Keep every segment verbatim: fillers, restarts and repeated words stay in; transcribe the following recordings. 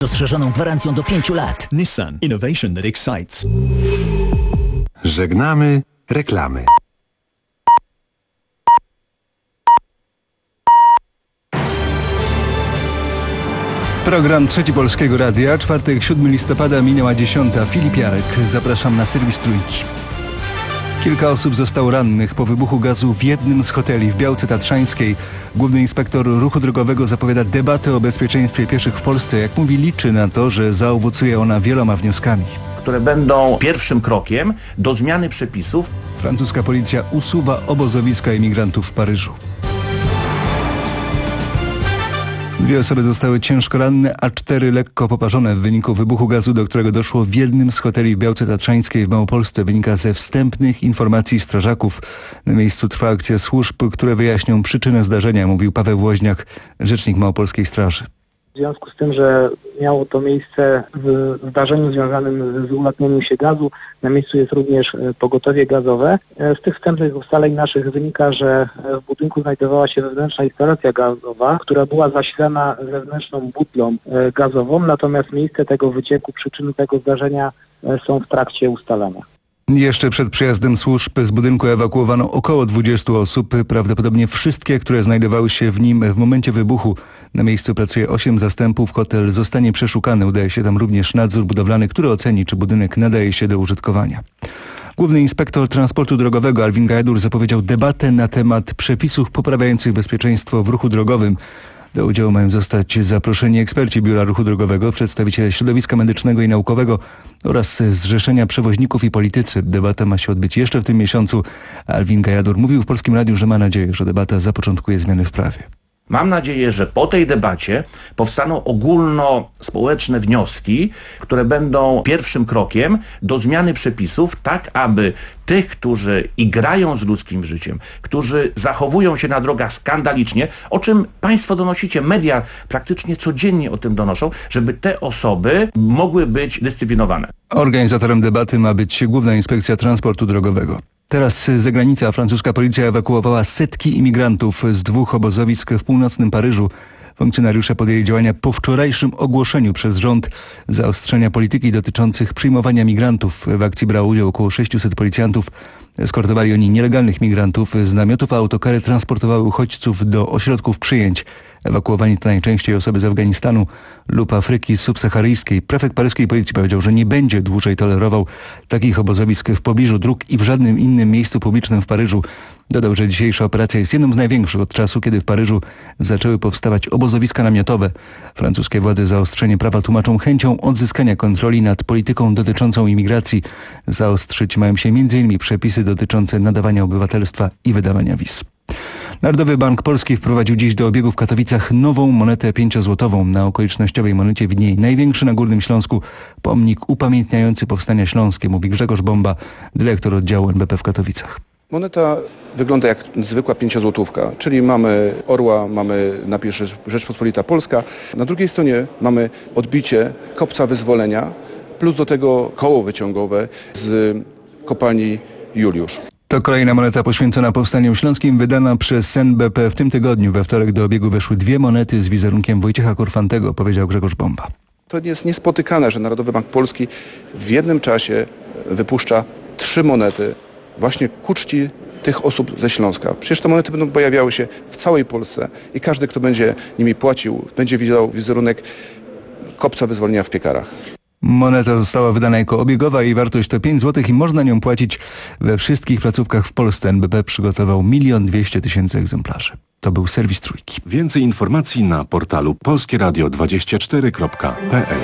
Rozszerzoną gwarancją do pięciu lat. Nissan. Innovation that excites. Żegnamy reklamy. Program Trzeci Polskiego Radia. Czwartek, siódmego listopada, minęła dziesiąta. Filip Jarek. Zapraszam na serwis Trójki. Kilka osób zostało rannych po wybuchu gazu w jednym z hoteli w Białce Tatrzańskiej. Główny inspektor ruchu drogowego zapowiada debatę o bezpieczeństwie pieszych w Polsce. Jak mówi, liczy na to, że zaowocuje ona wieloma wnioskami, które będą pierwszym krokiem do zmiany przepisów. Francuska policja usuwa obozowiska imigrantów w Paryżu. Dwie osoby zostały ciężko ranne, a cztery lekko poparzone w wyniku wybuchu gazu, do którego doszło w jednym z hoteli w Białce Tatrzańskiej w Małopolsce. Wynika ze wstępnych informacji strażaków. Na miejscu trwa akcja służb, które wyjaśnią przyczynę zdarzenia, mówił Paweł Woźniak, rzecznik Małopolskiej Straży. W związku z tym, że miało to miejsce w zdarzeniu związanym z ulatnieniem się gazu, na miejscu jest również pogotowie gazowe. Z tych wstępnych ustaleń naszych wynika, że w budynku znajdowała się wewnętrzna instalacja gazowa, która była zasilana zewnętrzną butlą gazową, natomiast miejsce tego wycieku, przyczyny tego zdarzenia są w trakcie ustalania. Jeszcze przed przyjazdem służb z budynku ewakuowano około dwudziestu osób, prawdopodobnie wszystkie, które znajdowały się w nim w momencie wybuchu. Na miejscu pracuje osiem zastępów, hotel zostanie przeszukany. Udaje się tam również nadzór budowlany, który oceni, czy budynek nadaje się do użytkowania. Główny inspektor transportu drogowego Alvin Gajadur zapowiedział debatę na temat przepisów poprawiających bezpieczeństwo w ruchu drogowym. Do udziału mają zostać zaproszeni eksperci Biura Ruchu Drogowego, przedstawiciele środowiska medycznego i naukowego oraz Zrzeszenia Przewoźników i politycy. Debata ma się odbyć jeszcze w tym miesiącu. Alvin Gajadur mówił w Polskim Radiu, że ma nadzieję, że debata zapoczątkuje zmiany w prawie. Mam nadzieję, że po tej debacie powstaną ogólnospołeczne wnioski, które będą pierwszym krokiem do zmiany przepisów, tak aby tych, którzy igrają z ludzkim życiem, którzy zachowują się na drogach skandalicznie, o czym państwo donosicie, media praktycznie codziennie o tym donoszą, żeby te osoby mogły być dyscyplinowane. Organizatorem debaty ma być Główna Inspekcja Transportu Drogowego. Teraz z zagranicy francuska policja ewakuowała setki imigrantów z dwóch obozowisk w północnym Paryżu. Funkcjonariusze podjęli działania po wczorajszym ogłoszeniu przez rząd zaostrzenia polityki dotyczących przyjmowania migrantów. W akcji brało udział około sześciuset policjantów. Eskortowali oni nielegalnych migrantów. Z namiotów, a autokary transportowały uchodźców do ośrodków przyjęć. Ewakuowani to najczęściej osoby z Afganistanu lub Afryki subsaharyjskiej. Prefekt paryskiej policji powiedział, że nie będzie dłużej tolerował takich obozowisk w pobliżu dróg i w żadnym innym miejscu publicznym w Paryżu. Dodał, że dzisiejsza operacja jest jedną z największych od czasu, kiedy w Paryżu zaczęły powstawać obozowiska namiotowe. Francuskie władze zaostrzenie prawa tłumaczą chęcią odzyskania kontroli nad polityką dotyczącą imigracji. Zaostrzyć mają się między innymi przepisy dotyczące nadawania obywatelstwa i wydawania wiz. Narodowy Bank Polski wprowadził dziś do obiegu w Katowicach nową monetę pięciozłotową. Na okolicznościowej monecie widnieje największy na Górnym Śląsku pomnik upamiętniający powstania śląskie, mówi Grzegorz Bomba, dyrektor oddziału N B P w Katowicach. Moneta wygląda jak zwykła pięciozłotówka, czyli mamy orła, mamy napis Rzeczpospolita Polska. Na drugiej stronie mamy odbicie kopca wyzwolenia, plus do tego koło wyciągowe z kopalni Juliusz. To kolejna moneta poświęcona powstaniom śląskim, wydana przez N B P w tym tygodniu. We wtorek do obiegu weszły dwie monety z wizerunkiem Wojciecha Korfantego, powiedział Grzegorz Bomba. To jest niespotykane, że Narodowy Bank Polski w jednym czasie wypuszcza trzy monety właśnie ku czci tych osób ze Śląska. Przecież te monety będą pojawiały się w całej Polsce i każdy, kto będzie nimi płacił, będzie widział wizerunek kopca wyzwolenia w Piekarach. Moneta została wydana jako obiegowa, jej wartość to pięć złotych i można nią płacić we wszystkich placówkach w Polsce. N B P przygotował milion dwieście tysięcy egzemplarzy. To był serwis Trójki. Więcej informacji na portalu polskie radio dwadzieścia cztery kropka p l.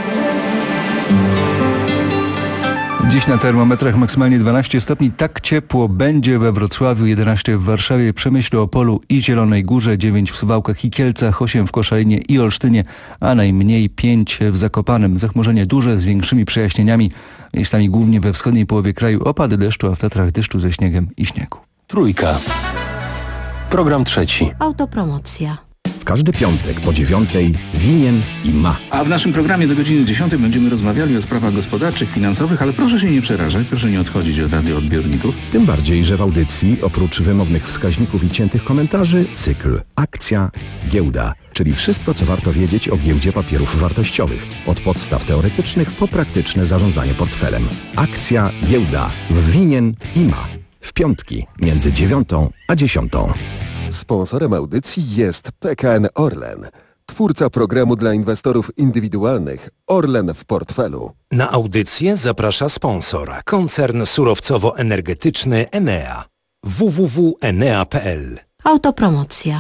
Dziś na termometrach maksymalnie dwanaście stopni. Tak ciepło będzie we Wrocławiu, jedenaście w Warszawie, Przemyślu, Opolu i Zielonej Górze, dziewięć w Suwałkach i Kielcach, osiem w Koszalinie i Olsztynie, a najmniej pięć w Zakopanem. Zachmurzenie duże z większymi przejaśnieniami. Miejscami głównie we wschodniej połowie kraju opady deszczu, a w Tatrach deszczu ze śniegiem i śniegu. Trójka. Program trzeci. Autopromocja. W każdy piątek po dziewiątej winien i ma. A w naszym programie do godziny dziesiątej będziemy rozmawiali o sprawach gospodarczych, finansowych, ale proszę się nie przerażać, proszę nie odchodzić od radioodbiorników. Tym bardziej, że w audycji oprócz wymownych wskaźników i ciętych komentarzy cykl Akcja, Giełda, czyli wszystko, co warto wiedzieć o giełdzie papierów wartościowych. Od podstaw teoretycznych po praktyczne zarządzanie portfelem. Akcja, Giełda w winien i ma. W piątki między dziewiątą a dziesiątą. Sponsorem audycji jest P K N Orlen, twórca programu dla inwestorów indywidualnych Orlen w portfelu. Na audycję zaprasza sponsor, koncern surowcowo-energetyczny Enea. w w w kropka enea kropka p l. Autopromocja.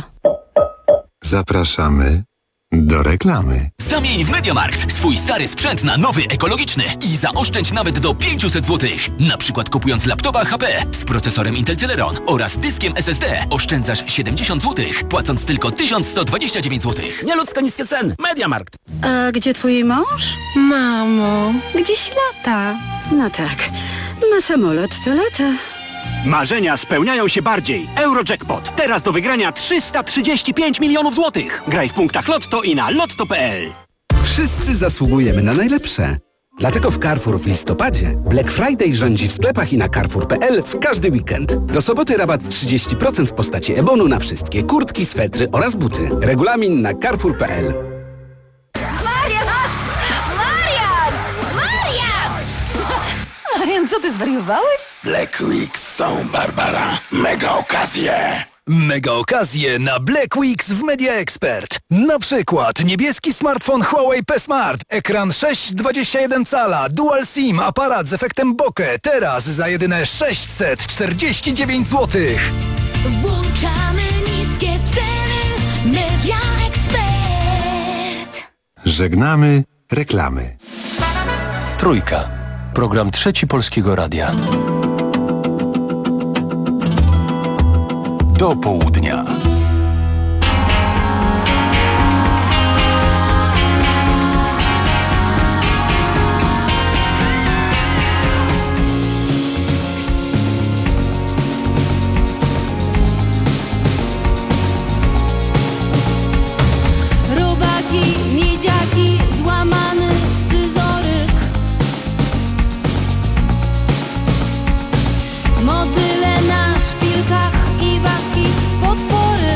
Zapraszamy do reklamy. Zamień w MediaMarkt swój stary sprzęt na nowy, ekologiczny i zaoszczędź nawet do pięćset złotych. Na przykład kupując laptopa H P z procesorem Intel Celeron oraz dyskiem S S D oszczędzasz siedemdziesiąt złotych, płacąc tylko tysiąc sto dwadzieścia dziewięć złotych. Nieludzko niskie ceny. MediaMarkt. A gdzie twój mąż? Mamo, gdzieś lata. No tak, na samolot to lata. Marzenia spełniają się bardziej. Eurojackpot. Teraz do wygrania trzysta trzydzieści pięć milionów złotych. Graj w punktach Lotto i na lotto kropka p l. Wszyscy zasługujemy na najlepsze. Dlatego w Carrefour w listopadzie Black Friday rządzi w sklepach i na carrefour kropka p l w każdy weekend. Do soboty rabat trzydzieści procent w postaci e-bonu na wszystkie kurtki, swetry oraz buty. Regulamin na carrefour kropka p l. Marian! Marian! Marian! Marian, co ty zwariowałeś? Black Weeks są, Barbara. Mega okazje! Mega okazje na Black Weeks w Media Expert. Na przykład niebieski smartfon Huawei P Smart, ekran sześć przecinek dwadzieścia jeden cala, dual SIM, aparat z efektem bokeh. Teraz za jedyne sześćset czterdzieści dziewięć złotych. Włączamy niskie ceny. Media Expert. Żegnamy reklamy. Trójka. Program Trzeci Polskiego Radia. Do południa. Robaki, miedziaki, złamany scyzoryk. Motyle na szpilkach i ważki, potwory.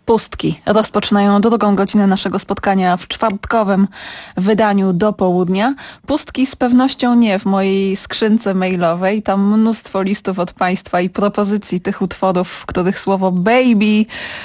Pustki rozpoczynają drugą godzinę naszego spotkania w czwartkowym wydaniu do południa. Pustki z pewnością nie w mojej skrzynce mailowej. Tam mnóstwo listów od Państwa i propozycji tych utworów, w których słowo baby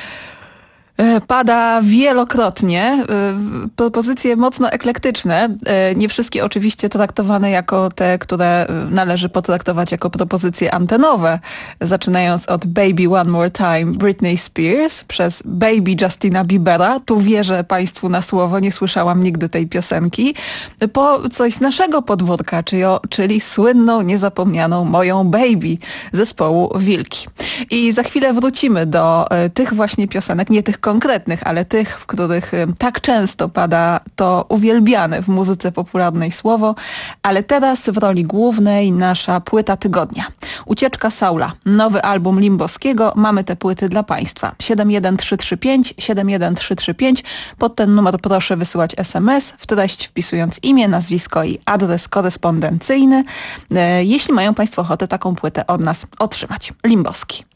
pada wielokrotnie. Propozycje mocno eklektyczne. Nie wszystkie oczywiście traktowane jako te, które należy potraktować jako propozycje antenowe. Zaczynając od Baby One More Time Britney Spears przez Baby Justina Biebera. Tu wierzę Państwu na słowo, nie słyszałam nigdy tej piosenki. Po coś z naszego podwórka, czyli, czyli słynną, niezapomnianą Moją Baby zespołu Wilki. I za chwilę wrócimy do tych właśnie piosenek, nie tych konkretnych, ale tych, w których tak często pada to uwielbiane w muzyce popularnej słowo, ale teraz w roli głównej nasza płyta tygodnia. Ucieczka Saula, nowy album Limboskiego. Mamy te płyty dla Państwa. siedem jeden trzy trzy pięć, siedem jeden trzy trzy pięć. Pod ten numer proszę wysyłać es em es, w treść wpisując imię, nazwisko i adres korespondencyjny, jeśli mają Państwo ochotę taką płytę od nas otrzymać. Limboski.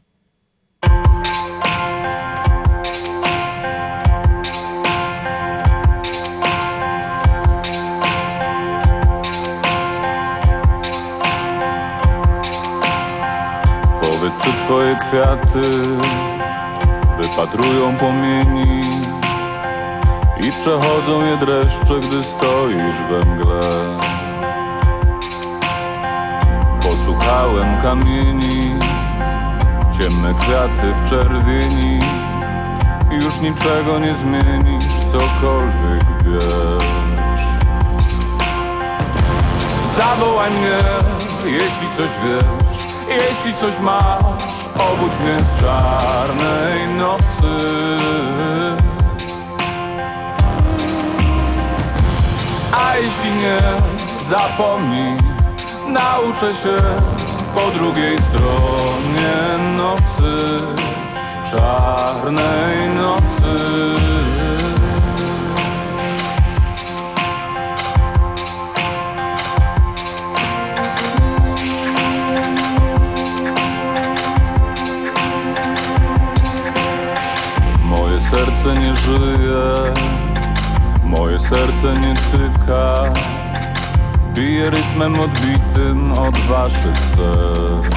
Powiedz, czy twoje kwiaty wypatrują płomieni i przechodzą je dreszcze, gdy stoisz we mgle. Posłuchałem kamieni, ciemne kwiaty w czerwieni. Już niczego nie zmienisz, cokolwiek wiesz. Zawołaj mnie, jeśli coś wiesz, jeśli coś masz. Obudź mnie z czarnej nocy. A jeśli nie, zapomnij, nauczę się po drugiej stronie nocy, czarnej nocy. Moje serce nie żyje, moje serce nie tyka, bije rytmem odbitym od waszych serc.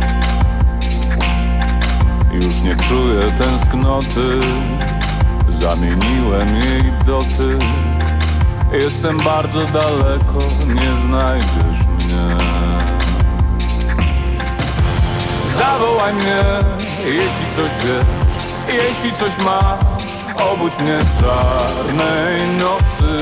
Już nie czuję tęsknoty, zamieniłem jej dotyk. Jestem bardzo daleko, nie znajdziesz mnie. Zawołaj mnie, jeśli coś wiesz, jeśli coś masz. Obudź mnie z czarnej nocy.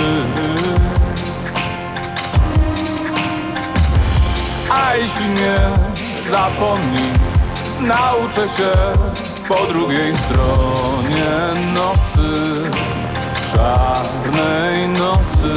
A jeśli nie, zapomnij, nauczę się po drugiej stronie nocy, czarnej nocy.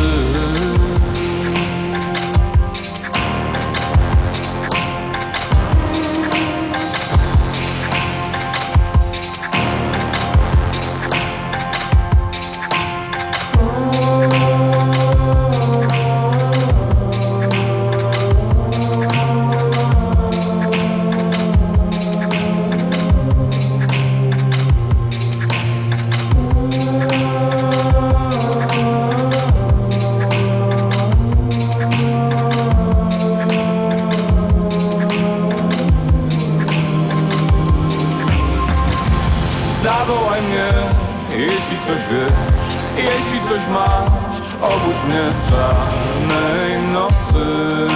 Zawołaj mnie, jeśli coś wiesz, jeśli coś masz. Obudź mnie z czarnej nocy.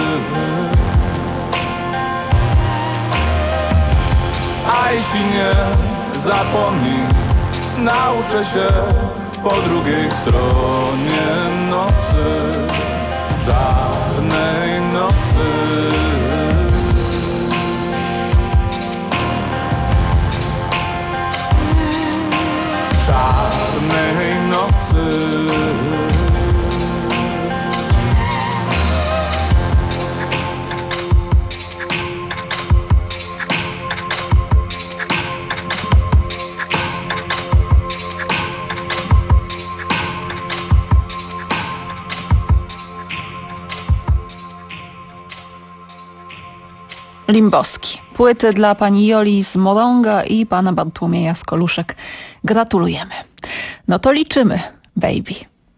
A jeśli nie, zapomnij, nauczę się po drugiej stronie nocy, czarnej nocy. Czarnej nocy. Limboski. płyty dla pani Joli z Moronga i pana Bartłomieja z Koluszek. Gratulujemy. No to liczymy, baby.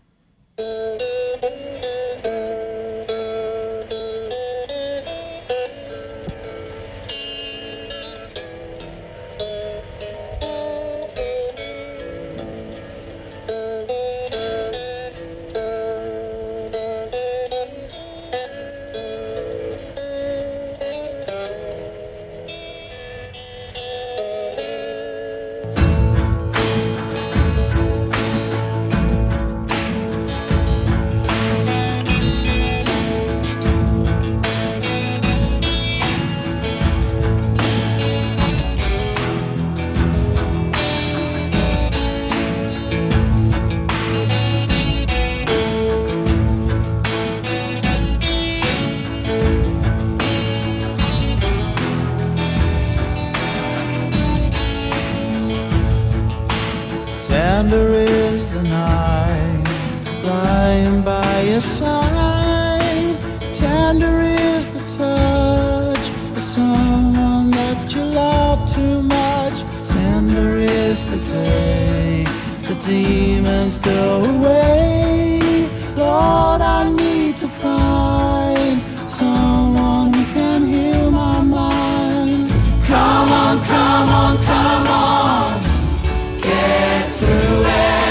Tender is the night lying by your side. Tender is the touch of someone that you love too much. Tender is the day the demons go away. Lord, I need to find someone who can heal my mind. Come on, come on, come on. Get through it.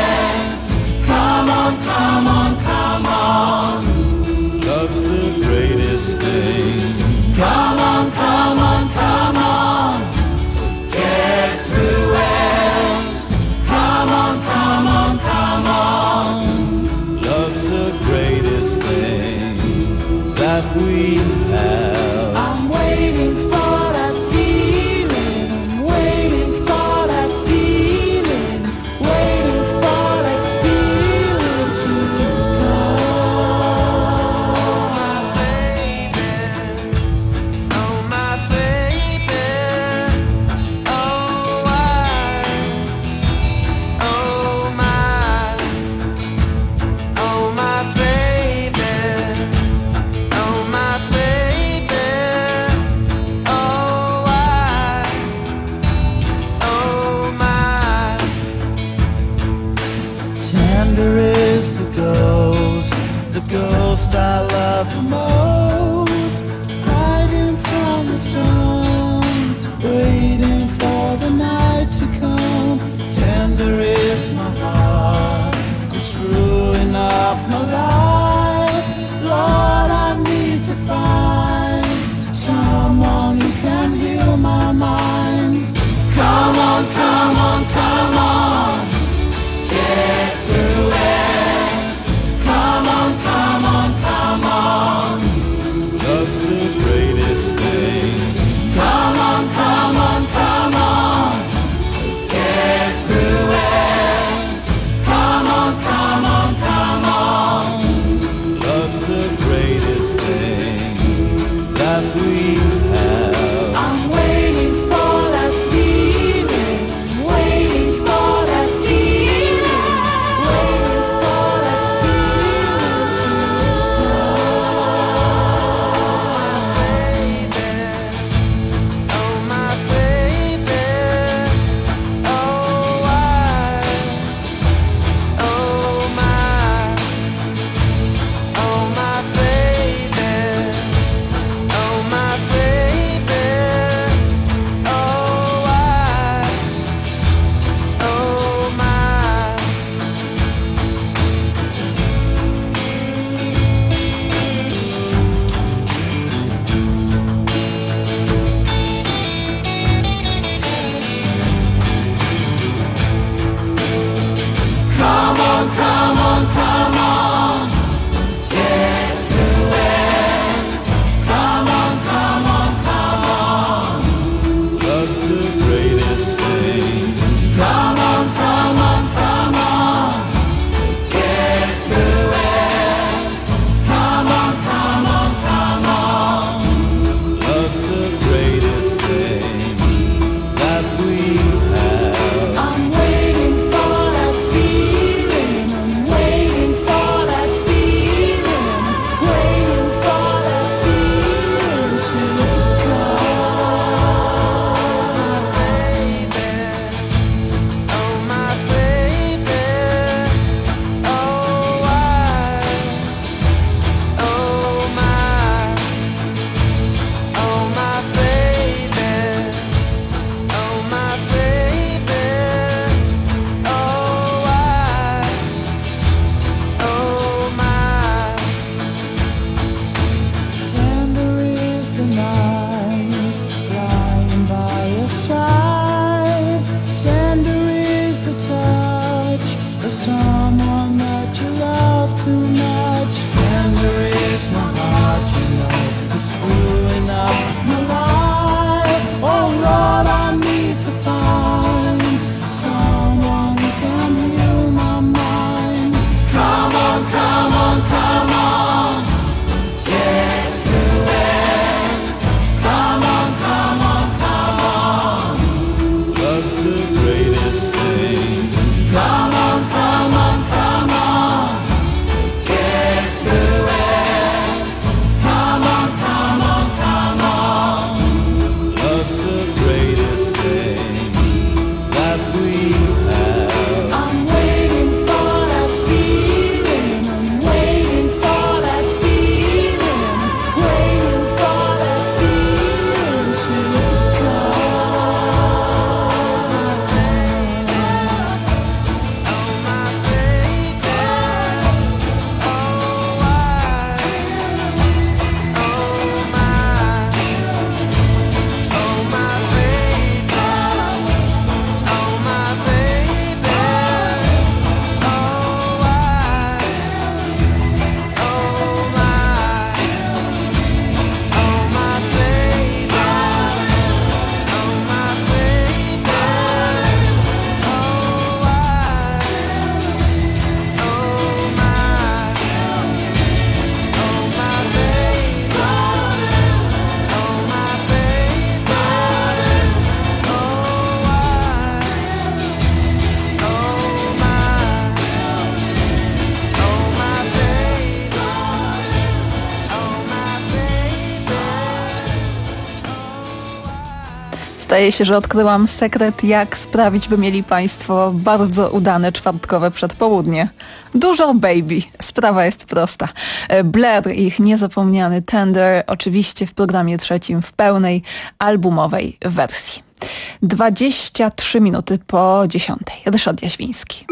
Zdaje się, że odkryłam sekret, jak sprawić, by mieli Państwo bardzo udane czwartkowe przedpołudnie. Dużo Baby. Sprawa jest prosta. Blair, ich niezapomniany Tender, oczywiście w programie trzecim w pełnej albumowej wersji. dwadzieścia trzy minuty po dziesiątej. Ryszard Jaświński.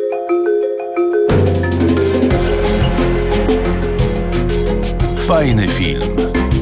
Fajny film.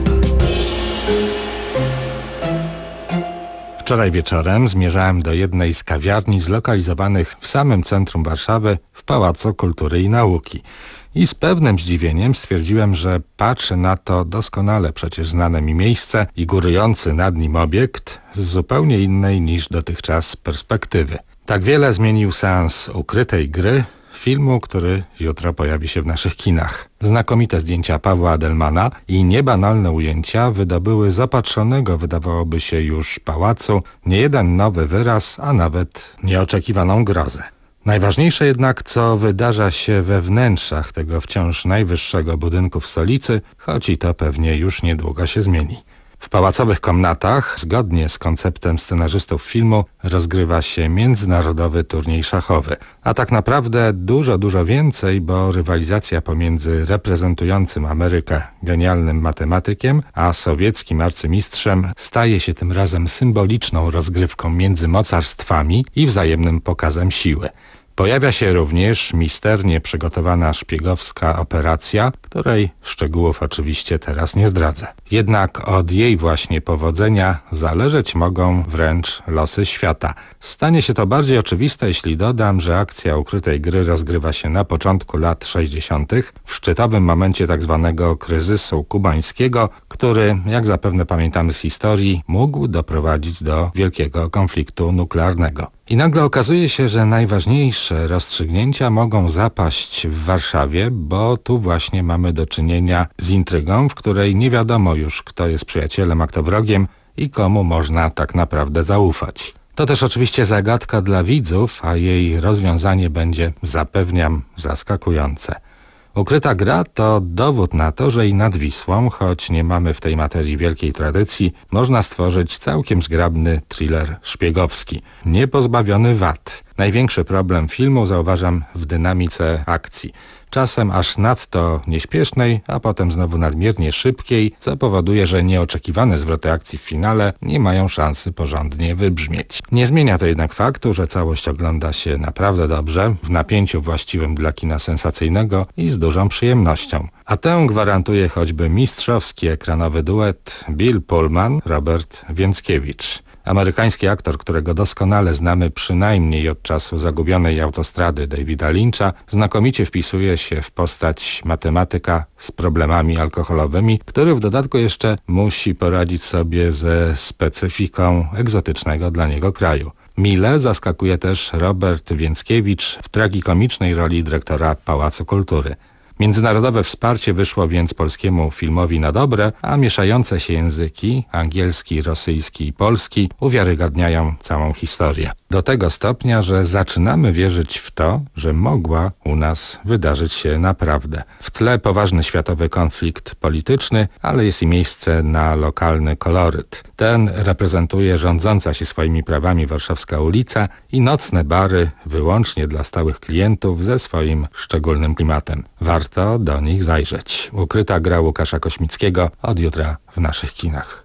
Wczoraj wieczorem zmierzałem do jednej z kawiarni zlokalizowanych w samym centrum Warszawy w Pałacu Kultury i Nauki. I z pewnym zdziwieniem stwierdziłem, że patrzę na to doskonale przecież znane mi miejsce i górujący nad nim obiekt z zupełnie innej niż dotychczas perspektywy. Tak wiele zmienił seans ukrytej gry, filmu, który jutro pojawi się w naszych kinach. Znakomite zdjęcia Pawła Adelmana i niebanalne ujęcia wydobyły z opatrzonego, wydawałoby się już pałacu, niejeden nowy wyraz, a nawet nieoczekiwaną grozę. Najważniejsze jednak, co wydarza się we wnętrzach tego wciąż najwyższego budynku w stolicy, choć i to pewnie już niedługo się zmieni. W pałacowych komnatach, zgodnie z konceptem scenarzystów filmu, rozgrywa się międzynarodowy turniej szachowy. A tak naprawdę dużo, dużo więcej, bo rywalizacja pomiędzy reprezentującym Amerykę genialnym matematykiem, a sowieckim arcymistrzem staje się tym razem symboliczną rozgrywką między mocarstwami i wzajemnym pokazem siły. Pojawia się również misternie przygotowana szpiegowska operacja, której szczegółów oczywiście teraz nie zdradzę. Jednak od jej właśnie powodzenia zależeć mogą wręcz losy świata. Stanie się to bardziej oczywiste, jeśli dodam, że akcja ukrytej gry rozgrywa się na początku lat sześćdziesiątych, w szczytowym momencie tzw. kryzysu kubańskiego, który, jak zapewne pamiętamy z historii, mógł doprowadzić do wielkiego konfliktu nuklearnego. I nagle okazuje się, że najważniejsze rozstrzygnięcia mogą zapaść w Warszawie, bo tu właśnie mamy do czynienia z intrygą, w której nie wiadomo już, kto jest przyjacielem, a kto wrogiem i komu można tak naprawdę zaufać. To też oczywiście zagadka dla widzów, a jej rozwiązanie będzie, zapewniam, zaskakujące. Ukryta gra to dowód na to, że i nad Wisłą, choć nie mamy w tej materii wielkiej tradycji, można stworzyć całkiem zgrabny thriller szpiegowski, niepozbawiony wad. Największy problem filmu zauważam w dynamice akcji. Czasem aż nadto nieśpiesznej, a potem znowu nadmiernie szybkiej, co powoduje, że nieoczekiwane zwroty akcji w finale nie mają szansy porządnie wybrzmieć. Nie zmienia to jednak faktu, że całość ogląda się naprawdę dobrze, w napięciu właściwym dla kina sensacyjnego i z dużą przyjemnością. A tę gwarantuje choćby mistrzowski ekranowy duet Bill Pullman, Robert Więckiewicz. Amerykański aktor, którego doskonale znamy przynajmniej od czasu Zagubionej autostrady Davida Lyncha, znakomicie wpisuje się w postać matematyka z problemami alkoholowymi, który w dodatku jeszcze musi poradzić sobie ze specyfiką egzotycznego dla niego kraju. Mile zaskakuje też Robert Więckiewicz w tragikomicznej roli dyrektora Pałacu Kultury. Międzynarodowe wsparcie wyszło więc polskiemu filmowi na dobre, a mieszające się języki, angielski, rosyjski i polski, uwiarygadniają całą historię. Do tego stopnia, że zaczynamy wierzyć w to, że mogła u nas wydarzyć się naprawdę. W tle poważny światowy konflikt polityczny, ale jest i miejsce na lokalny koloryt. Ten reprezentuje rządząca się swoimi prawami warszawska ulica i nocne bary wyłącznie dla stałych klientów ze swoim szczególnym klimatem. Warto do nich zajrzeć. Ukryta gra Łukasza Kośmickiego od jutra w naszych kinach.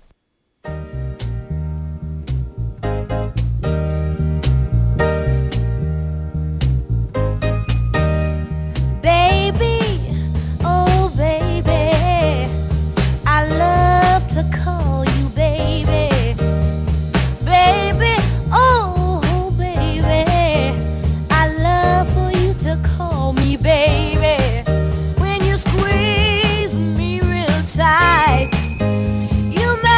You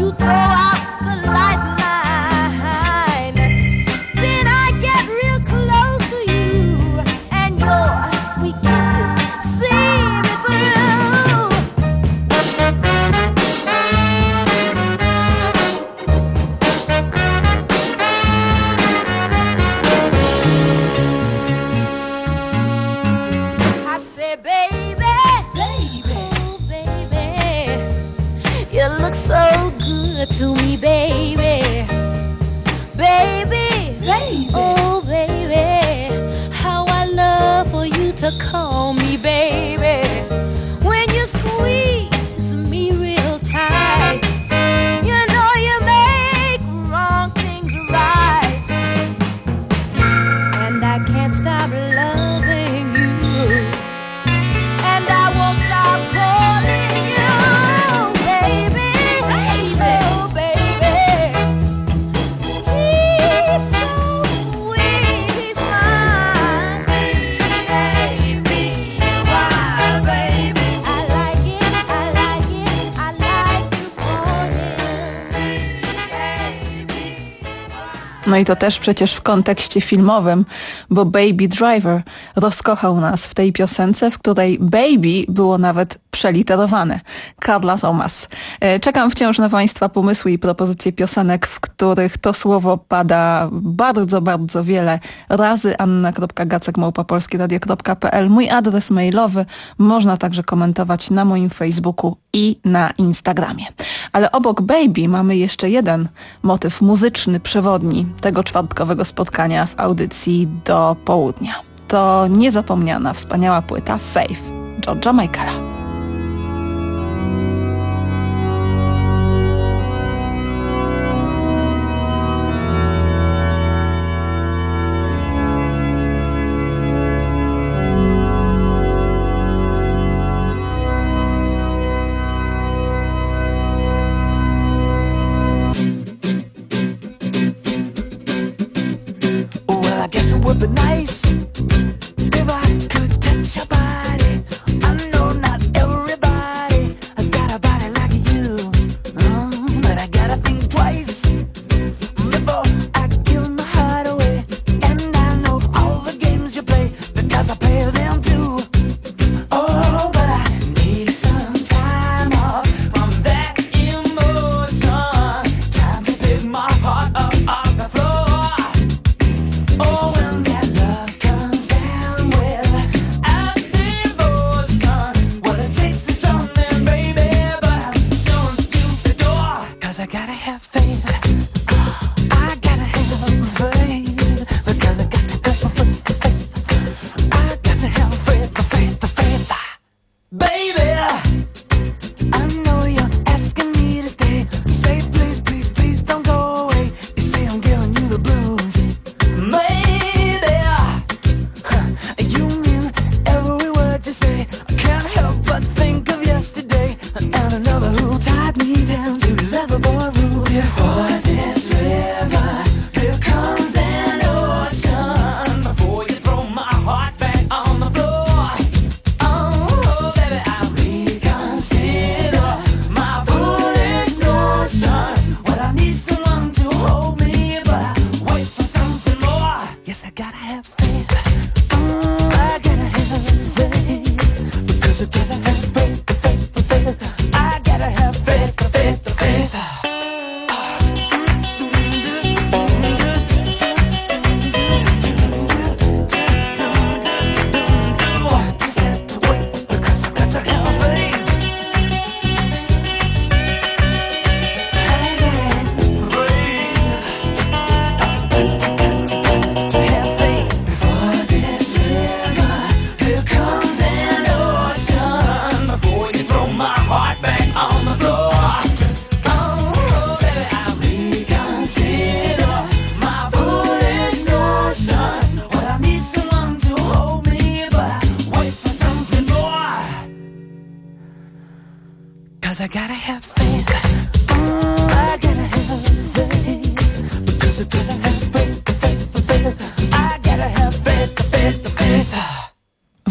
No i to też przecież w kontekście filmowym, bo Baby Driver rozkochał nas w tej piosence, w której baby było nawet przeliterowane. Carla Thomas. Czekam wciąż na Państwa pomysły i propozycje piosenek, w których to słowo pada bardzo, bardzo wiele razy. anna kropka gacek małpa polskie radio kropka p l. Mój adres mailowy. Można także komentować na moim Facebooku i na Instagramie. Ale obok baby mamy jeszcze jeden motyw muzyczny, przewodni tego czwartkowego spotkania w audycji do południa. To niezapomniana, wspaniała płyta Faith George'a Michaela.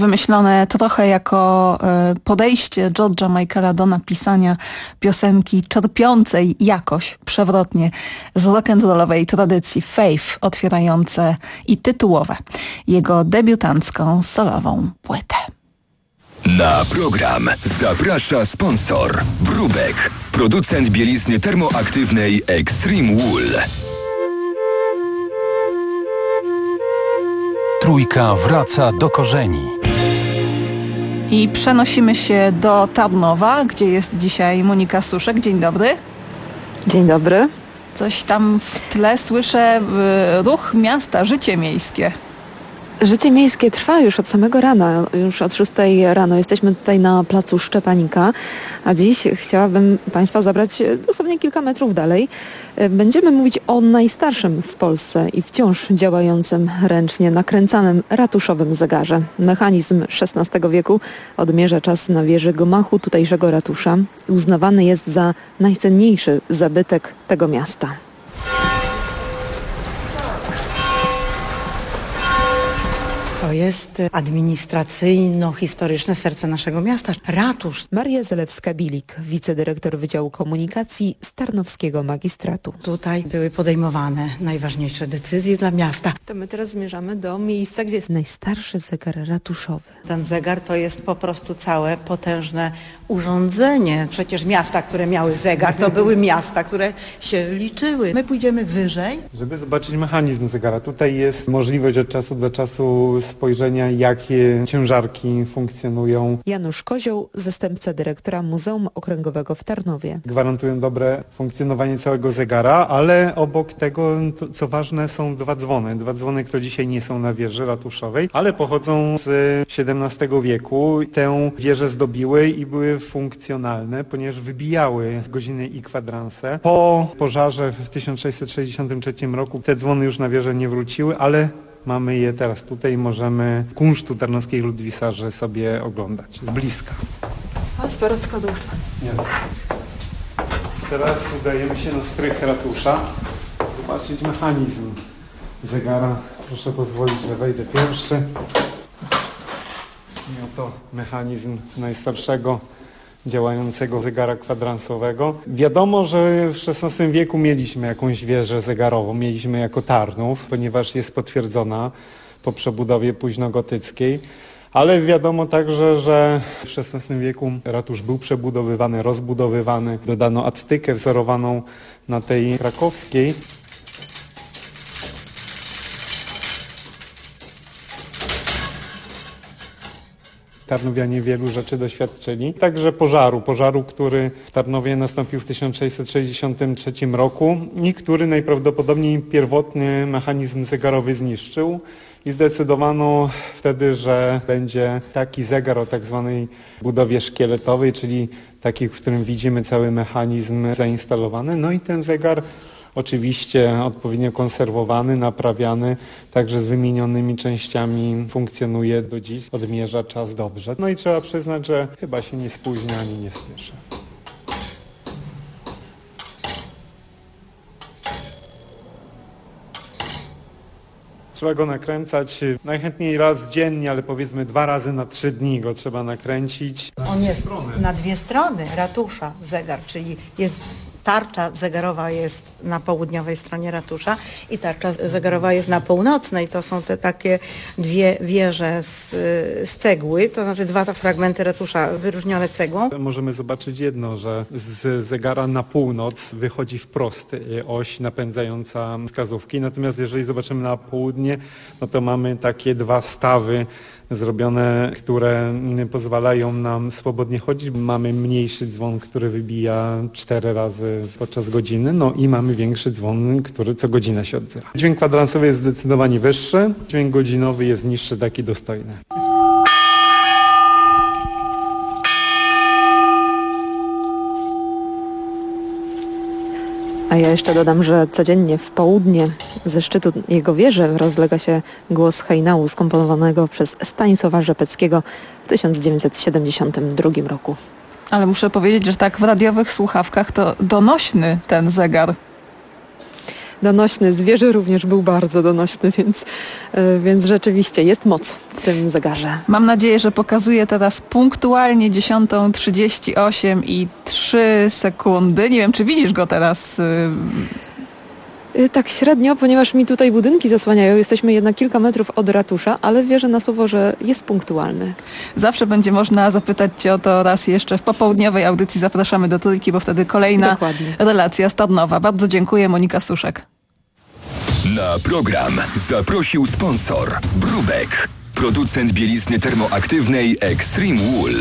wymyślone trochę jako podejście George'a Michaela do napisania piosenki czerpiącej jakoś przewrotnie z rock'n'rollowej tradycji Faith, otwierające i tytułowe jego debiutancką solową płytę. Na program zaprasza sponsor Brubek, producent bielizny termoaktywnej Extreme Wool. Trójka wraca do korzeni. I przenosimy się do Tarnowa, gdzie jest dzisiaj Monika Suszek. Dzień dobry. Dzień dobry. Coś tam w tle słyszę, ruch miasta, życie miejskie. Życie miejskie trwa już od samego rana, już od szóstej rano. Jesteśmy tutaj na placu Szczepanika, a dziś chciałabym Państwa zabrać dosłownie kilka metrów dalej. Będziemy mówić o najstarszym w Polsce i wciąż działającym ręcznie nakręcanym ratuszowym zegarze. Mechanizm szesnastego wieku odmierza czas na wieży gmachu tutejszego ratusza. Uznawany jest za najcenniejszy zabytek tego miasta. To jest administracyjno-historyczne serce naszego miasta. Ratusz. Maria Zalewska-Bilik, wicedyrektor Wydziału Komunikacji z Tarnowskiego Magistratu. Tutaj były podejmowane najważniejsze decyzje dla miasta. To my teraz zmierzamy do miejsca, gdzie jest najstarszy zegar ratuszowy. Ten zegar to jest po prostu całe potężne urządzenie. Przecież miasta, które miały zegar, to były miasta, które się liczyły. My pójdziemy wyżej. Żeby zobaczyć mechanizm zegara. Tutaj jest możliwość od czasu do czasu spojrzenia, jakie ciężarki funkcjonują. Janusz Kozioł, zastępca dyrektora Muzeum Okręgowego w Tarnowie. Gwarantują dobre funkcjonowanie całego zegara, ale obok tego, to, co ważne, są dwa dzwony. Dwa dzwony, które dzisiaj nie są na wieży ratuszowej, ale pochodzą z siedemnastego wieku. Tę wieżę zdobiły i były funkcjonalne, ponieważ wybijały godziny i kwadranse. Po pożarze w tysiąc sześćset sześćdziesiątym trzecim roku te dzwony już na wieżę nie wróciły, ale mamy je teraz tutaj i możemy kunsztu tarnowskich ludwisarzy sobie oglądać z bliska. A sporo schodów. Jest. Teraz udajemy się na strych ratusza, zobaczyć mechanizm zegara. Proszę pozwolić, że wejdę pierwszy. I oto mechanizm najstarszego działającego zegara kwadransowego. Wiadomo, że w szesnastym wieku mieliśmy jakąś wieżę zegarową, mieliśmy jako Tarnów, ponieważ jest potwierdzona po przebudowie późnogotyckiej, ale wiadomo także, że w szesnastym wieku ratusz był przebudowywany, rozbudowywany, dodano attykę wzorowaną na tej krakowskiej. Tarnowianie wielu rzeczy doświadczyli. Także pożaru, pożaru, który w Tarnowie nastąpił w tysiąc sześćset sześćdziesiątym trzecim roku i który najprawdopodobniej pierwotny mechanizm zegarowy zniszczył. I zdecydowano wtedy, że będzie taki zegar o tak zwanej budowie szkieletowej, czyli taki, w którym widzimy cały mechanizm zainstalowany. No i ten zegar oczywiście odpowiednio konserwowany, naprawiany, także z wymienionymi częściami funkcjonuje do dziś, odmierza czas dobrze. No i trzeba przyznać, że chyba się nie spóźnia ani nie spieszy. Trzeba go nakręcać najchętniej raz dziennie, ale powiedzmy dwa razy na trzy dni go trzeba nakręcić. On jest na dwie strony ratusza zegar, czyli jest tarcza zegarowa jest na południowej stronie ratusza i tarcza zegarowa jest na północnej. To są te takie dwie wieże z, z cegły, to znaczy dwa fragmenty ratusza wyróżnione cegłą. Możemy zobaczyć jedno, że z zegara na północ wychodzi wprost oś napędzająca wskazówki, natomiast jeżeli zobaczymy na południe, no to mamy takie dwa stawy zrobione, które pozwalają nam swobodnie chodzić. Mamy mniejszy dzwon, który wybija cztery razy podczas godziny, no i mamy większy dzwon, który co godzinę się odzywa. Dźwięk kwadransowy jest zdecydowanie wyższy, dźwięk godzinowy jest niższy, taki dostojny. A ja jeszcze dodam, że codziennie w południe ze szczytu jego wieży rozlega się głos hejnału skomponowanego przez Stanisława Rzepeckiego w tysiąc dziewięćset siedemdziesiątym drugim roku. Ale muszę powiedzieć, że tak w radiowych słuchawkach to donośny ten zegar. donośny. Zwierzę również był bardzo donośny, więc, więc rzeczywiście jest moc w tym zegarze. Mam nadzieję, że pokazuje teraz punktualnie dziesiątą trzydzieści osiem i trzy sekundy. Nie wiem, czy widzisz go teraz? Tak średnio, ponieważ mi tutaj budynki zasłaniają. Jesteśmy jednak kilka metrów od ratusza, ale wierzę na słowo, że jest punktualny. Zawsze będzie można zapytać Cię o to raz jeszcze w popołudniowej audycji. Zapraszamy do Trójki, bo wtedy kolejna Dokładnie. relacja starnowa. Bardzo dziękuję. Monika Suszek. Na program zaprosił sponsor Brubek, producent bielizny termoaktywnej Extreme Wool.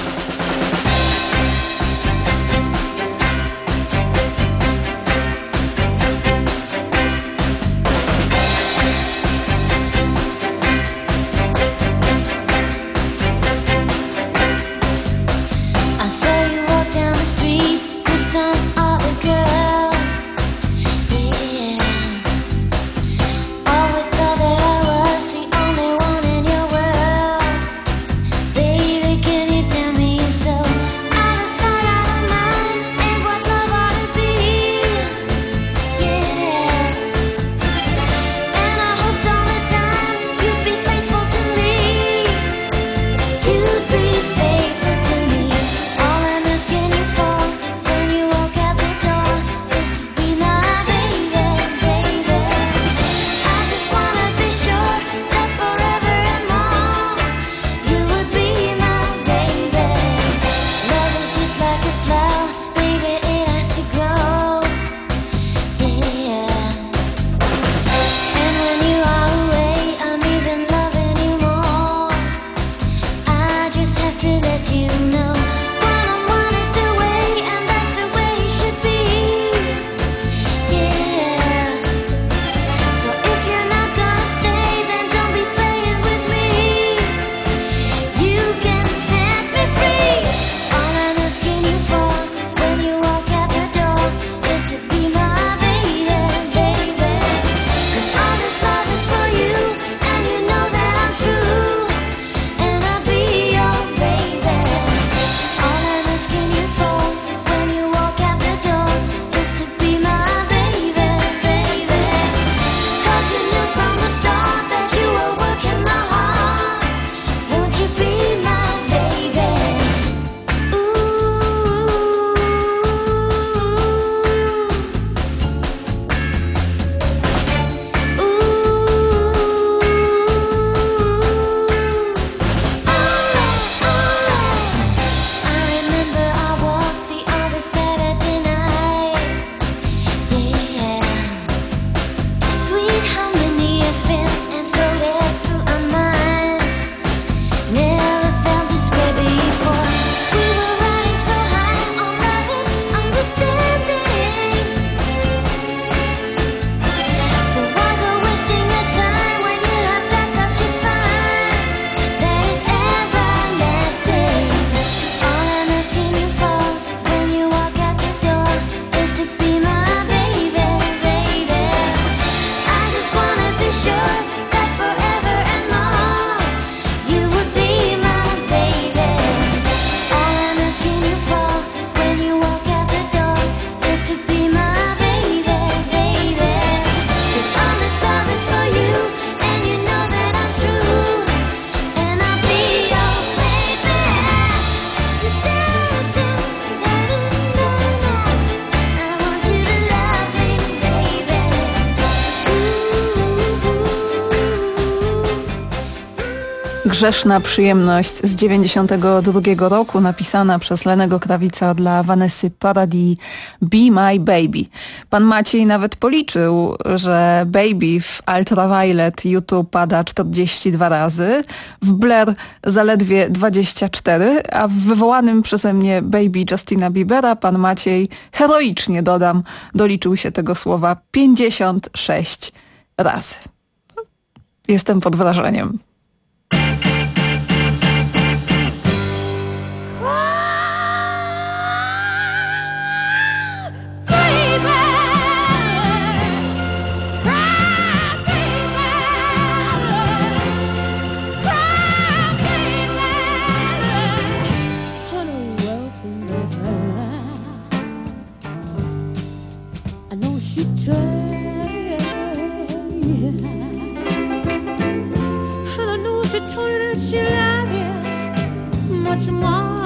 Grzeszna przyjemność z dziewięćdziesiątego drugiego roku, napisana przez Lennego Krawica dla Vanessy Paradis, Be My Baby. Pan Maciej nawet policzył, że Baby w Ultraviolet YouTube pada czterdzieści dwa razy, w Blair zaledwie dwadzieścia cztery, a w wywołanym przeze mnie Baby Justina Biebera pan Maciej, heroicznie dodam, doliczył się tego słowa pięćdziesiąt sześć razy. Jestem pod wrażeniem. I know she tried. much more.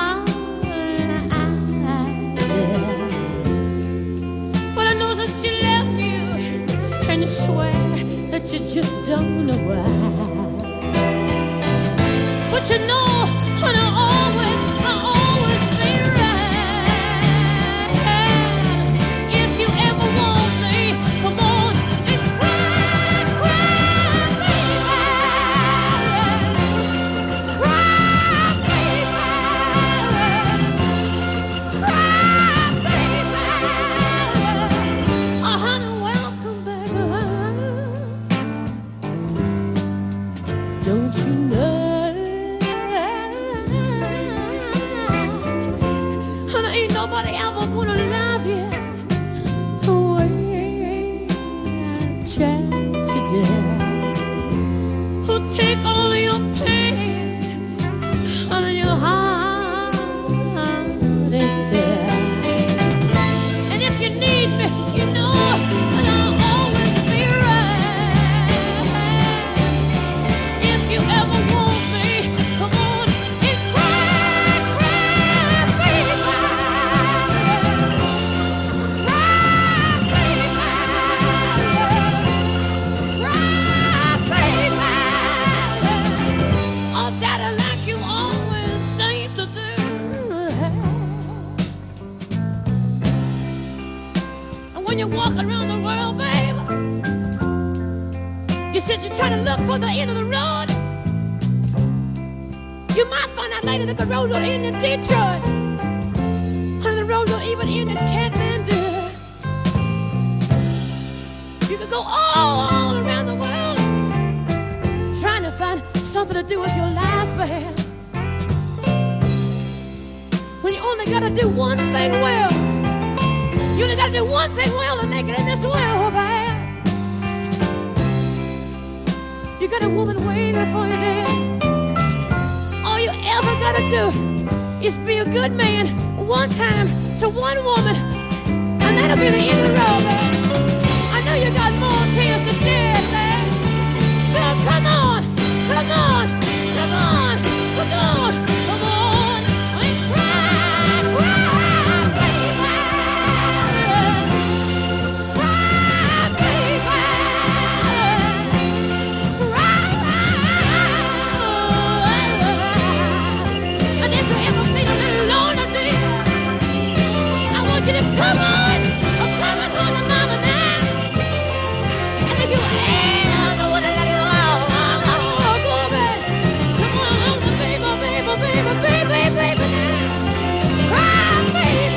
But I know that she left you, and you swear that you just don't know why. But you know, and I always, I always be right. If you ever want me, come on and cry, cry, baby. Cry, baby. Cry, baby. Oh, honey, welcome back. Don't you know? Nobody ever gonna love you the way I tried today. Who'll take all your pain on your heart and tear. And if you need me, you know, and I'll always be right. If you ever want me, come on and cry, cry, baby. When you're walking around the world, babe, you said you're trying to look for the end of the road. You might find out later that the road will end in Detroit, and the road will even end in Kathmandu. You could go all, all around the world trying to find something to do with your life, babe, when you only gotta do one thing well. You only gotta do one thing well to make it in this world, babe. You got a woman waiting for you there. All you ever gotta do is be a good man one time to one woman, and that'll be the end of the road, babe. I know you got more tears to shed, babe. So come on, come on, come on, come on, come on, and cry, cry, baby. Come on, I'm coming home to mama now. And if you ever wanna let it go, oh, go back. Come on home to baby, baby, baby, baby, baby now. Cry, baby.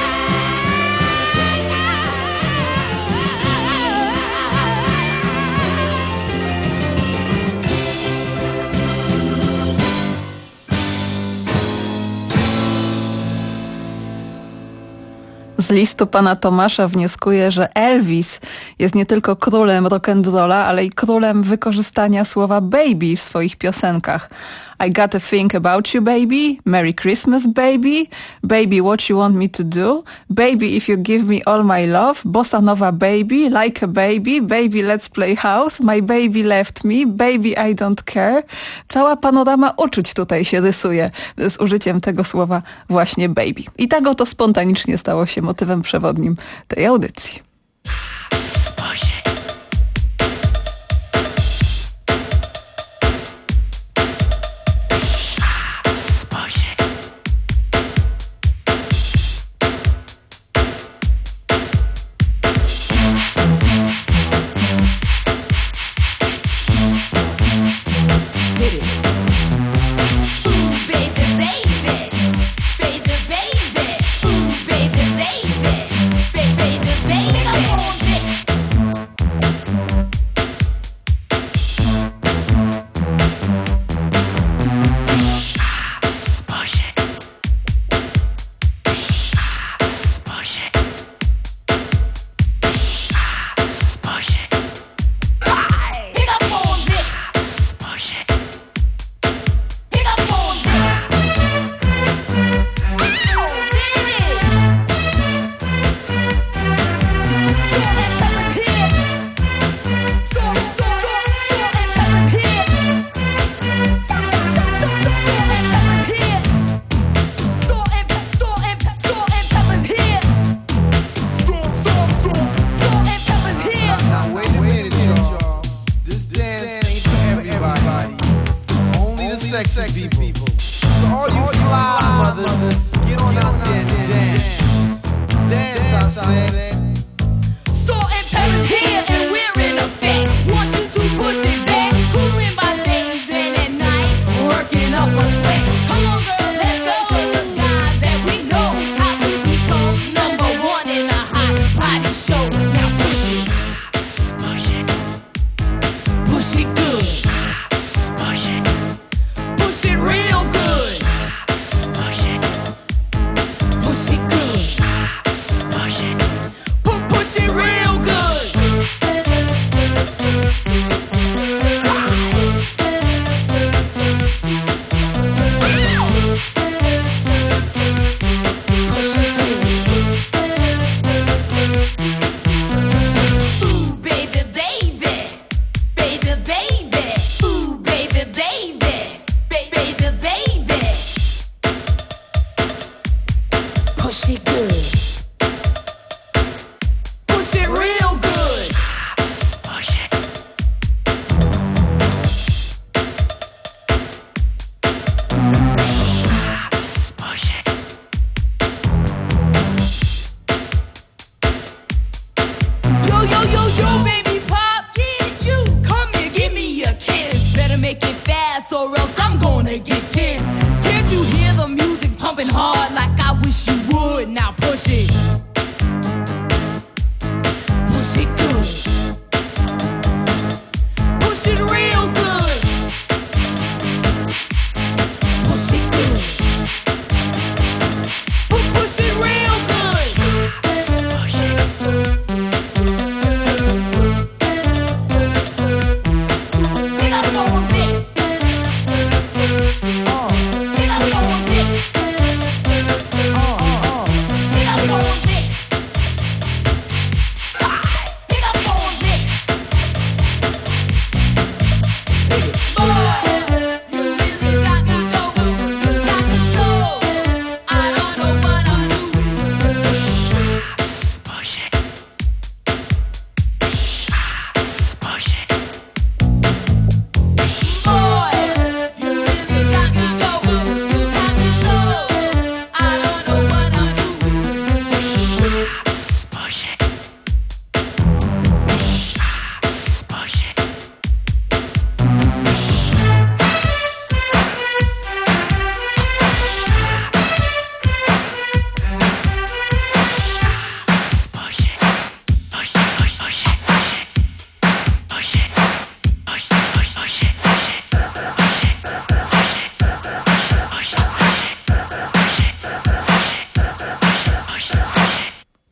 Z listu pana Tomasza wnioskuję, że Elvis jest nie tylko królem rock'n'rolla, ale i królem wykorzystania słowa baby w swoich piosenkach. I gotta think about you, baby. Merry Christmas, baby. Baby, what you want me to do? Baby, if you give me all my love. Bossa Nova, baby. Like a baby. Baby, let's play house. My baby left me. Baby, I don't care. Cała panorama uczuć tutaj się rysuje z użyciem tego słowa właśnie baby. I tak oto spontanicznie stało się motywem przewodnim tej audycji. Baby,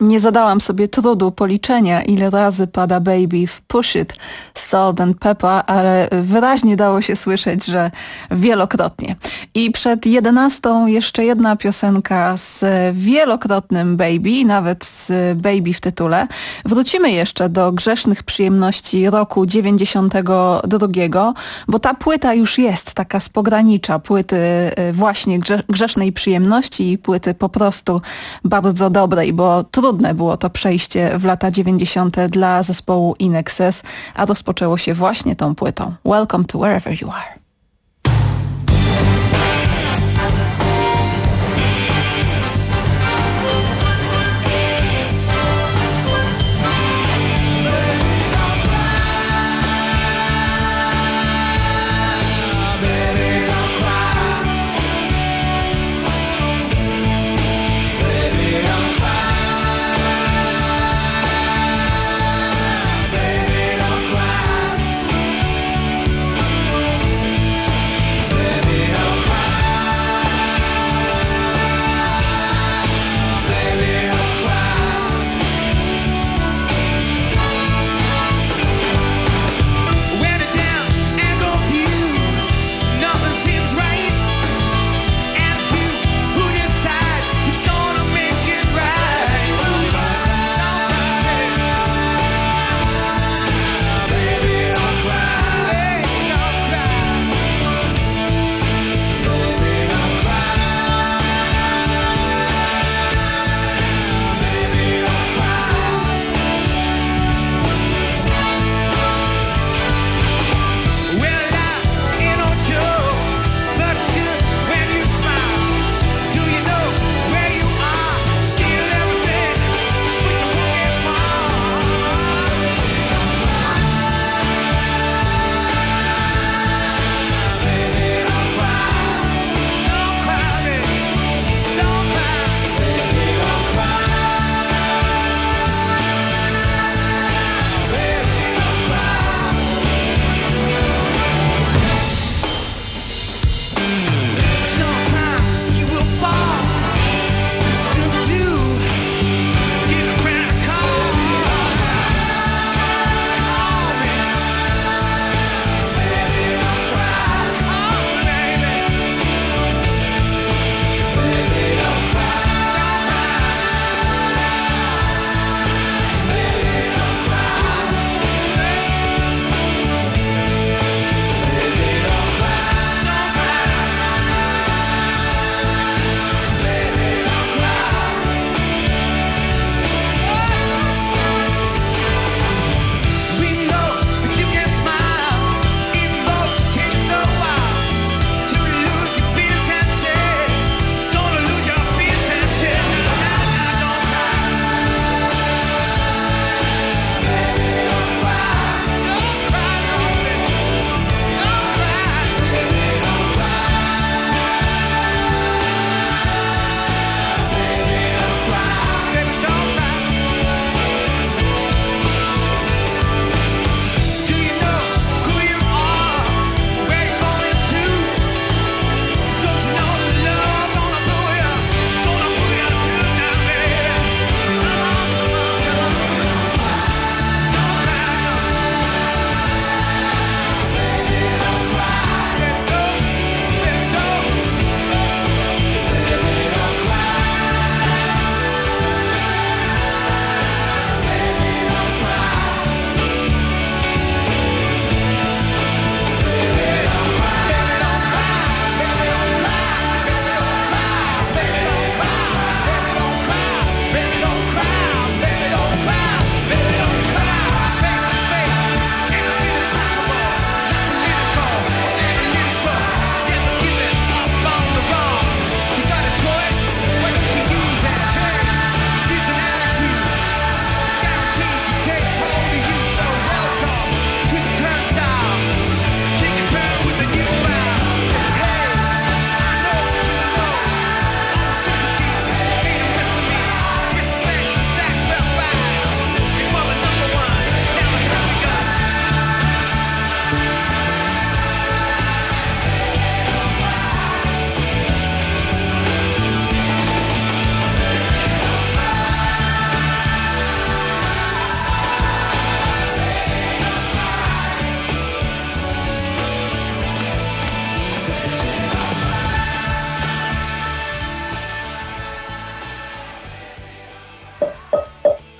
nie zadałam sobie trudu policzenia, ile razy pada Baby w Push It, Salt and Pepper, ale wyraźnie dało się słyszeć, że wielokrotnie. I przed jedenastą jeszcze jedna piosenka z wielokrotnym Baby, nawet z Baby w tytule. Wrócimy jeszcze do grzesznych przyjemności roku dziewięćdziesiątego drugiego, bo ta płyta już jest taka z pogranicza płyty właśnie grzesznej przyjemności i płyty po prostu bardzo dobrej, bo trudne było to przejście w lata dziewięćdziesiąte dla zespołu In Excess, a rozpoczęło się właśnie tą płytą. Welcome to Wherever You Are.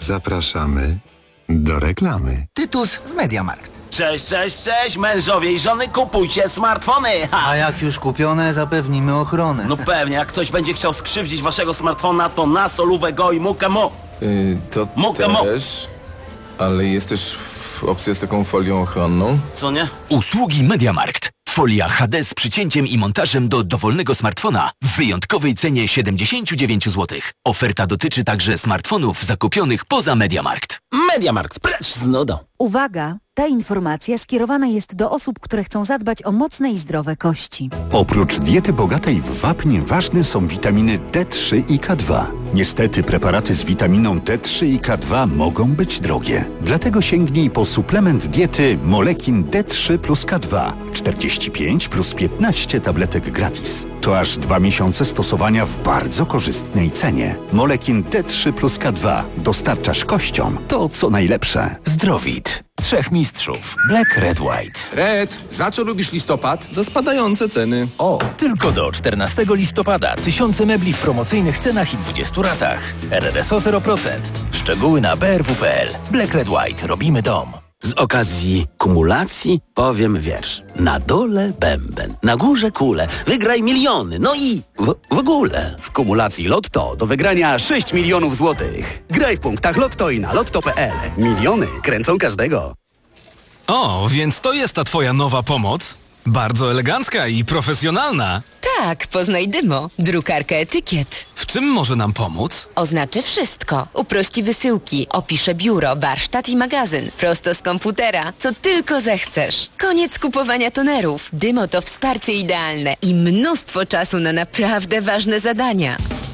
Zapraszamy do reklamy. Tytus w MediaMarkt. Cześć, cześć, cześć, mężowie i żony, kupujcie smartfony! Ha. A jak już kupione, zapewnimy ochronę. No pewnie, jak ktoś będzie chciał skrzywdzić waszego smartfona, to na solówę go i mukę mo. Yy, to Mukę też, ale jest też w opcja z taką folią ochronną. Co nie? Usługi MediaMarkt. Folia H D z przycięciem i montażem do dowolnego smartfona w wyjątkowej cenie siedemdziesiąt dziewięć złotych. Oferta dotyczy także smartfonów zakupionych poza MediaMarkt. MediaMarkt, precz z nudą. Uwaga! Ta informacja skierowana jest do osób, które chcą zadbać o mocne i zdrowe kości. Oprócz diety bogatej w wapń ważne są witaminy D trzy i K dwa. Niestety preparaty z witaminą D trzy i K dwa mogą być drogie. Dlatego sięgnij po suplement diety Molekin D trzy plus K dwa. czterdzieści pięć plus piętnaście tabletek gratis. To aż dwa miesiące stosowania w bardzo korzystnej cenie. Molekin D trzy plus K dwa. Dostarczasz kościom to, co najlepsze. Zdrowit. Trzech mistrzów. Black, Red, White. Red, za co lubisz listopad? Za spadające ceny. O, tylko do czternastego listopada. Tysiące mebli w promocyjnych cenach i dwudziestu ratach. R R S O zero procent. Szczegóły na b r w kropka p l. Black, Red, White. Robimy dom. Z okazji kumulacji powiem wiersz. Na dole bęben, na górze kule, wygraj miliony, no i w, w ogóle. W kumulacji Lotto do wygrania sześć milionów złotych. Graj w punktach Lotto i na lotto kropka p l. Miliony kręcą każdego. O, więc to jest ta twoja nowa pomoc? Bardzo elegancka i profesjonalna. Tak, poznaj Dymo, drukarkę etykiet. W czym może nam pomóc? Oznaczy wszystko. Uprości wysyłki, opisze biuro, warsztat i magazyn. Prosto z komputera, co tylko zechcesz. Koniec kupowania tonerów. Dymo to wsparcie idealne i mnóstwo czasu na naprawdę ważne zadania.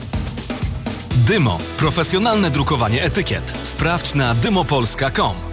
Dymo. Profesjonalne drukowanie etykiet. Sprawdź na dymopolska kropka com.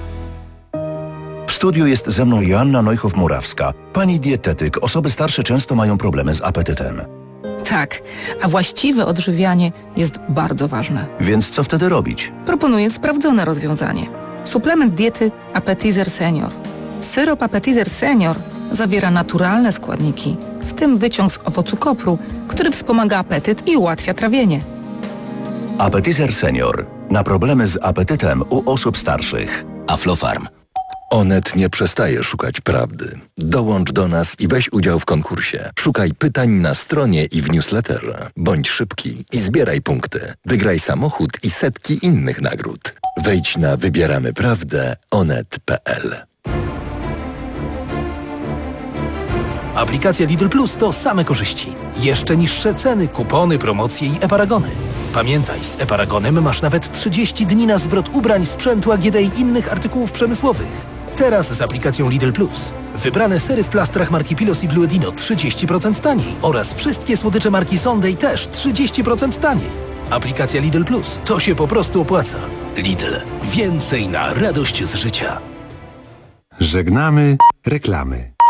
W studiu jest ze mną Joanna Neuchow-Murawska, pani dietetyk. Osoby starsze często mają problemy z apetytem. Tak, a właściwe odżywianie jest bardzo ważne. Więc co wtedy robić? Proponuję sprawdzone rozwiązanie. Suplement diety Appetizer Senior. Syrop Appetizer Senior zawiera naturalne składniki, w tym wyciąg z owocu kopru, który wspomaga apetyt i ułatwia trawienie. Appetizer Senior. Na problemy z apetytem u osób starszych. Aflofarm. Onet nie przestaje szukać prawdy. Dołącz do nas i weź udział w konkursie. Szukaj pytań na stronie i w newsletterze. Bądź szybki i zbieraj punkty. Wygraj samochód i setki innych nagród. Wejdź na wybieramy prawdę onet kropka p l. Aplikacja Lidl Plus to same korzyści. Jeszcze niższe ceny, kupony, promocje i e-paragony. Pamiętaj, z e-paragonem masz nawet trzydzieści dni na zwrot ubrań, sprzętu A G D i innych artykułów przemysłowych. Teraz z aplikacją Lidl Plus. Wybrane sery w plastrach marki Pilos i Bluedino trzydzieści procent taniej oraz wszystkie słodycze marki Sunday też trzydzieści procent taniej. Aplikacja Lidl Plus. To się po prostu opłaca. Lidl. Więcej na radość z życia. Żegnamy reklamy.